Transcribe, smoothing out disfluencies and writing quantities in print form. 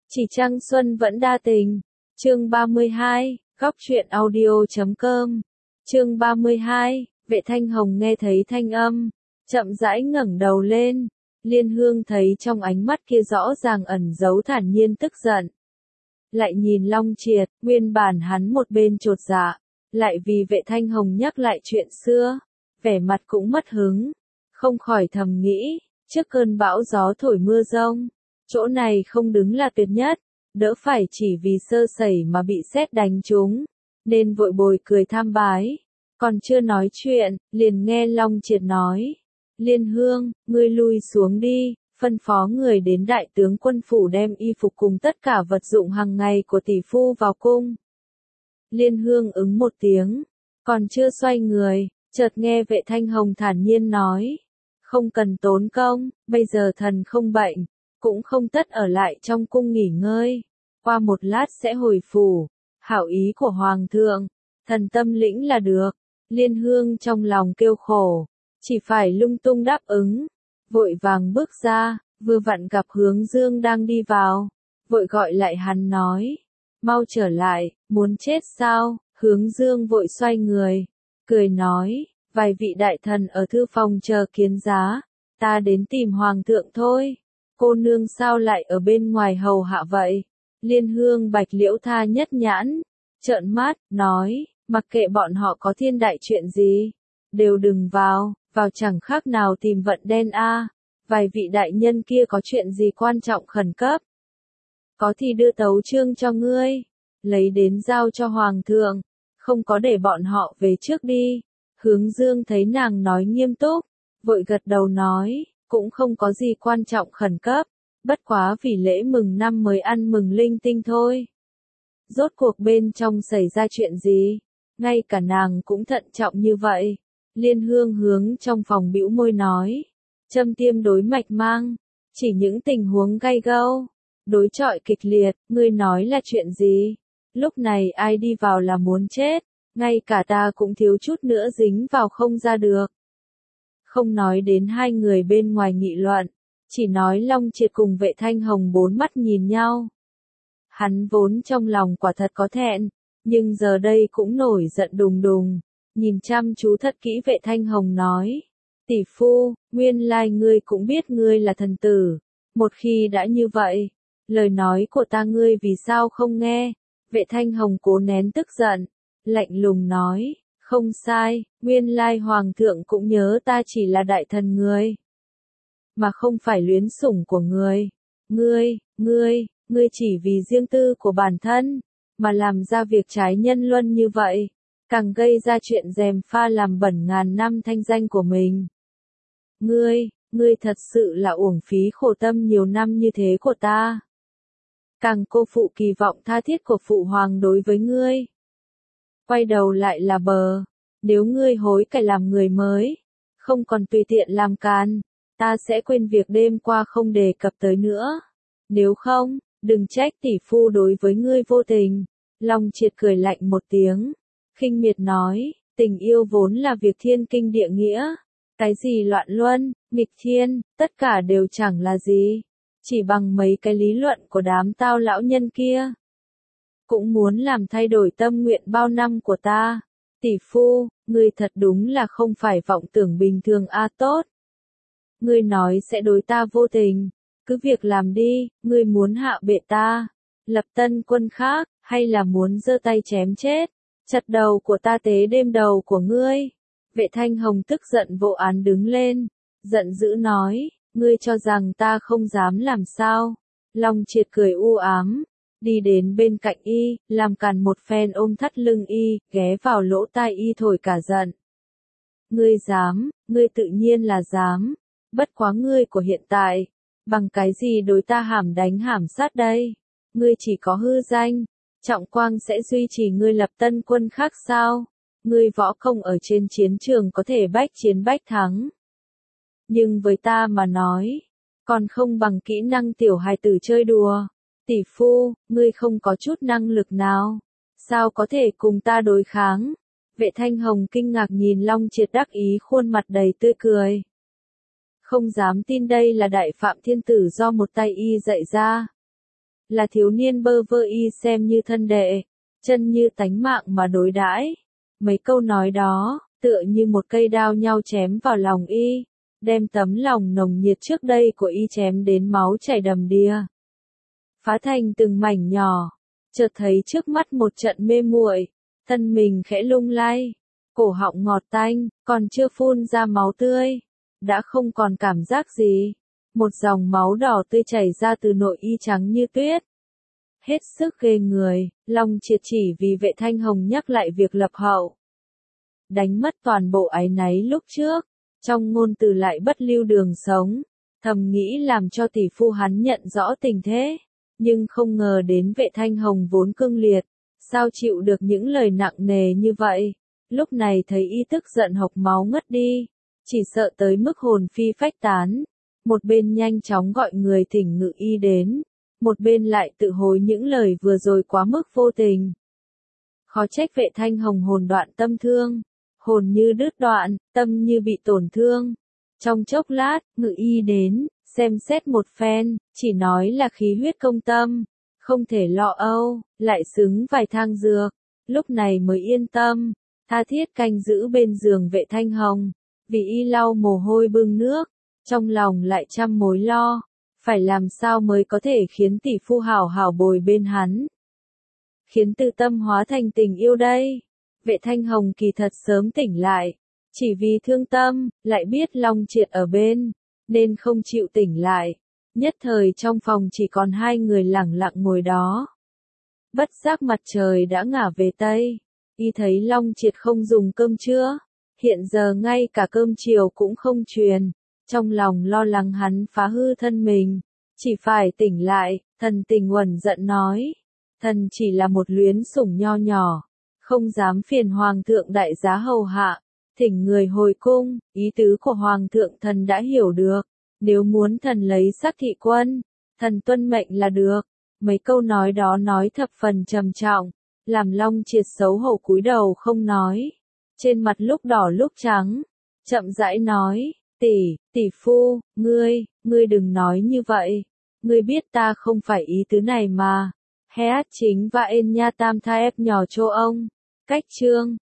Chỉ Trăng Xuân Vẫn Đa Tình. Chương 32, Góc truyện audio.com. Chương 32, Vệ Thanh Hồng nghe thấy thanh âm, chậm rãi ngẩng đầu lên. Liên Hương thấy trong ánh mắt kia rõ ràng ẩn giấu thản nhiên tức giận. Lại nhìn Long Triệt, nguyên bản hắn một bên chột dạ, lại vì Vệ Thanh Hồng nhắc lại chuyện xưa, vẻ mặt cũng mất hứng, không khỏi thầm nghĩ, trước cơn bão gió thổi mưa rông, chỗ này không đứng là tuyệt nhất, đỡ phải chỉ vì sơ sẩy mà bị sét đánh trúng, nên vội bồi cười tham bái. Còn chưa nói chuyện, liền nghe Long Triệt nói, Liên Hương, ngươi lui xuống đi, phân phó người đến đại tướng quân phủ đem y phục cùng tất cả vật dụng hàng ngày của tỷ phu vào cung. Liên Hương ứng một tiếng, còn chưa xoay người, chợt nghe Vệ Thanh Hồng thản nhiên nói, không cần tốn công, bây giờ thần không bệnh, cũng không tất ở lại trong cung nghỉ ngơi, qua một lát sẽ hồi phủ, hảo ý của Hoàng thượng, thần tâm lĩnh là được. Liên Hương trong lòng kêu khổ, chỉ phải lung tung đáp ứng, vội vàng bước ra, vừa vặn gặp Hướng Dương đang đi vào, vội gọi lại hắn nói, mau trở lại, muốn chết sao? Hướng Dương vội xoay người, cười nói, vài vị đại thần ở thư phòng chờ kiến giá, ta đến tìm Hoàng thượng thôi, cô nương sao lại ở bên ngoài hầu hạ vậy? Liên Hương Bạch Liễu tha nhất nhãn, trợn mắt, nói, mặc kệ bọn họ có thiên đại chuyện gì, đều đừng vào, vào chẳng khác nào tìm vận đen a. Vài vị đại nhân kia có chuyện gì quan trọng khẩn cấp, có thì đưa tấu chương cho ngươi, lấy đến giao cho Hoàng thượng, không có để bọn họ về trước đi. Hướng Dương thấy nàng nói nghiêm túc, vội gật đầu nói, cũng không có gì quan trọng khẩn cấp, bất quá vì lễ mừng năm mới ăn mừng linh tinh thôi. Rốt cuộc bên trong xảy ra chuyện gì, ngay cả nàng cũng thận trọng như vậy. Liên Hương hướng trong phòng bĩu môi nói, châm tiêm đối mạch mang, chỉ những tình huống gay gâu, đối chọi kịch liệt, ngươi nói là chuyện gì? Lúc này ai đi vào là muốn chết, ngay cả ta cũng thiếu chút nữa dính vào không ra được. Không nói đến hai người bên ngoài nghị luận, chỉ nói Long Triệt cùng Vệ Thanh Hồng bốn mắt nhìn nhau. Hắn vốn trong lòng quả thật có thẹn, nhưng giờ đây cũng nổi giận đùng đùng, nhìn chăm chú thật kỹ Vệ Thanh Hồng nói, tỷ phu, nguyên lai ngươi cũng biết ngươi là thần tử, một khi đã như vậy, lời nói của ta ngươi vì sao không nghe? Vệ Thanh Hồng cố nén tức giận, lạnh lùng nói, không sai, nguyên lai Hoàng thượng cũng nhớ ta chỉ là đại thần người, mà không phải luyến sủng của người. Ngươi chỉ vì riêng tư của bản thân, mà làm ra việc trái nhân luân như vậy, càng gây ra chuyện gièm pha làm bẩn ngàn năm thanh danh của mình. Ngươi thật sự là uổng phí khổ tâm nhiều năm như thế của ta. Càng cô phụ kỳ vọng tha thiết của phụ hoàng đối với ngươi. Quay đầu lại là bờ, nếu ngươi hối cải làm người mới, không còn tùy tiện làm càn, ta sẽ quên việc đêm qua không đề cập tới nữa. Nếu không, đừng trách tỷ phu đối với ngươi vô tình. Long Triệt cười lạnh một tiếng, khinh miệt nói, tình yêu vốn là việc thiên kinh địa nghĩa, cái gì loạn luân, nghịch thiên, tất cả đều chẳng là gì, chỉ bằng mấy cái lý luận của đám tao lão nhân kia, cũng muốn làm thay đổi tâm nguyện bao năm của ta. Tỷ phu, ngươi thật đúng là không phải vọng tưởng bình thường tốt. Ngươi nói sẽ đối ta vô tình, cứ việc làm đi, ngươi muốn hạ bệ ta, lập tân quân khác, hay là muốn giơ tay chém chết, chặt đầu của ta tế đêm đầu của ngươi? Vệ Thanh Hồng tức giận vô án đứng lên, giận dữ nói, ngươi cho rằng ta không dám làm sao? Long Triệt cười u ám, đi đến bên cạnh y, làm càn một phen ôm thắt lưng y, ghé vào lỗ tai y thổi cả giận. Ngươi dám, ngươi tự nhiên là dám, bất quá ngươi của hiện tại, bằng cái gì đối ta hãm đánh hãm sát đây? Ngươi chỉ có hư danh, trọng quang sẽ duy trì ngươi lập tân quân khác sao? Ngươi võ công ở trên chiến trường có thể bách chiến bách thắng, nhưng với ta mà nói, còn không bằng kỹ năng tiểu hài tử chơi đùa. Tỷ phu, ngươi không có chút năng lực nào, sao có thể cùng ta đối kháng? Vệ Thanh Hồng kinh ngạc nhìn Long Triệt đắc ý khuôn mặt đầy tươi cười. Không dám tin đây là đại phạm thiên tử do một tay y dạy ra. là thiếu niên bơ vơ y xem như thân đệ, chân như tánh mạng mà đối đãi. Mấy câu nói đó, tựa như một cây đao nhau chém vào lòng y, đem tấm lòng nồng nhiệt trước đây của y chém đến máu chảy đầm đìa. Phá thành từng mảnh nhỏ, chợt thấy trước mắt một trận mê muội, thân mình khẽ lung lay, cổ họng ngọt tanh, còn chưa phun ra máu tươi, đã không còn cảm giác gì. Một dòng máu đỏ tươi chảy ra từ nội y trắng như tuyết. Hết sức ghê người, Long Triệt chỉ vì Vệ Thanh Hồng nhắc lại việc lập hậu. Đánh mất toàn bộ áy náy lúc trước, trong ngôn từ lại bất lưu đường sống, thầm nghĩ làm cho tỷ phu hắn nhận rõ tình thế, nhưng không ngờ đến Vệ Thanh Hồng vốn cương liệt, sao chịu được những lời nặng nề như vậy, lúc này thấy y tức giận hộc máu ngất đi, chỉ sợ tới mức hồn phi phách tán, một bên nhanh chóng gọi người thỉnh ngự y đến, một bên lại tự hối những lời vừa rồi quá mức vô tình. Khó trách Vệ Thanh Hồng hồn đoạn tâm thương, hồn như đứt đoạn, tâm như bị tổn thương. Trong chốc lát, ngự y đến, xem xét một phen, chỉ nói là khí huyết công tâm, không thể lo âu, lại xứng vài thang dược, lúc này mới yên tâm, tha thiết canh giữ bên giường Vệ Thanh Hồng, vì y lau mồ hôi bưng nước, trong lòng lại trăm mối lo, phải làm sao mới có thể khiến tỷ phu hảo hảo bồi bên hắn. Khiến từ tâm hóa thành tình yêu đây. Vệ Thanh Hồng kỳ thật sớm tỉnh lại, chỉ vì thương tâm, lại biết Long Triệt ở bên, nên không chịu tỉnh lại. Nhất thời trong phòng chỉ còn hai người lẳng lặng ngồi đó. Bất giác mặt trời đã ngả về Tây, y thấy Long Triệt không dùng cơm trưa, hiện giờ ngay cả cơm chiều cũng không truyền, trong lòng lo lắng hắn phá hư thân mình, chỉ phải tỉnh lại, thần tình uẩn giận nói, thần chỉ là một luyến sủng nho nhỏ, không dám phiền hoàng thượng đại giá hầu hạ, thỉnh người hồi cung, ý tứ của hoàng thượng thần đã hiểu được, nếu muốn thần lấy sắc thị quân, thần tuân mệnh là được. Mấy câu nói đó nói thập phần trầm trọng, làm Long Triệt xấu hổ cúi đầu không nói, trên mặt lúc đỏ lúc trắng, chậm rãi nói, tỷ phu, ngươi đừng nói như vậy, ngươi biết ta không phải ý tứ này mà. Heat chính và en nha tam tha ép nhỏ cho ông. Cách chương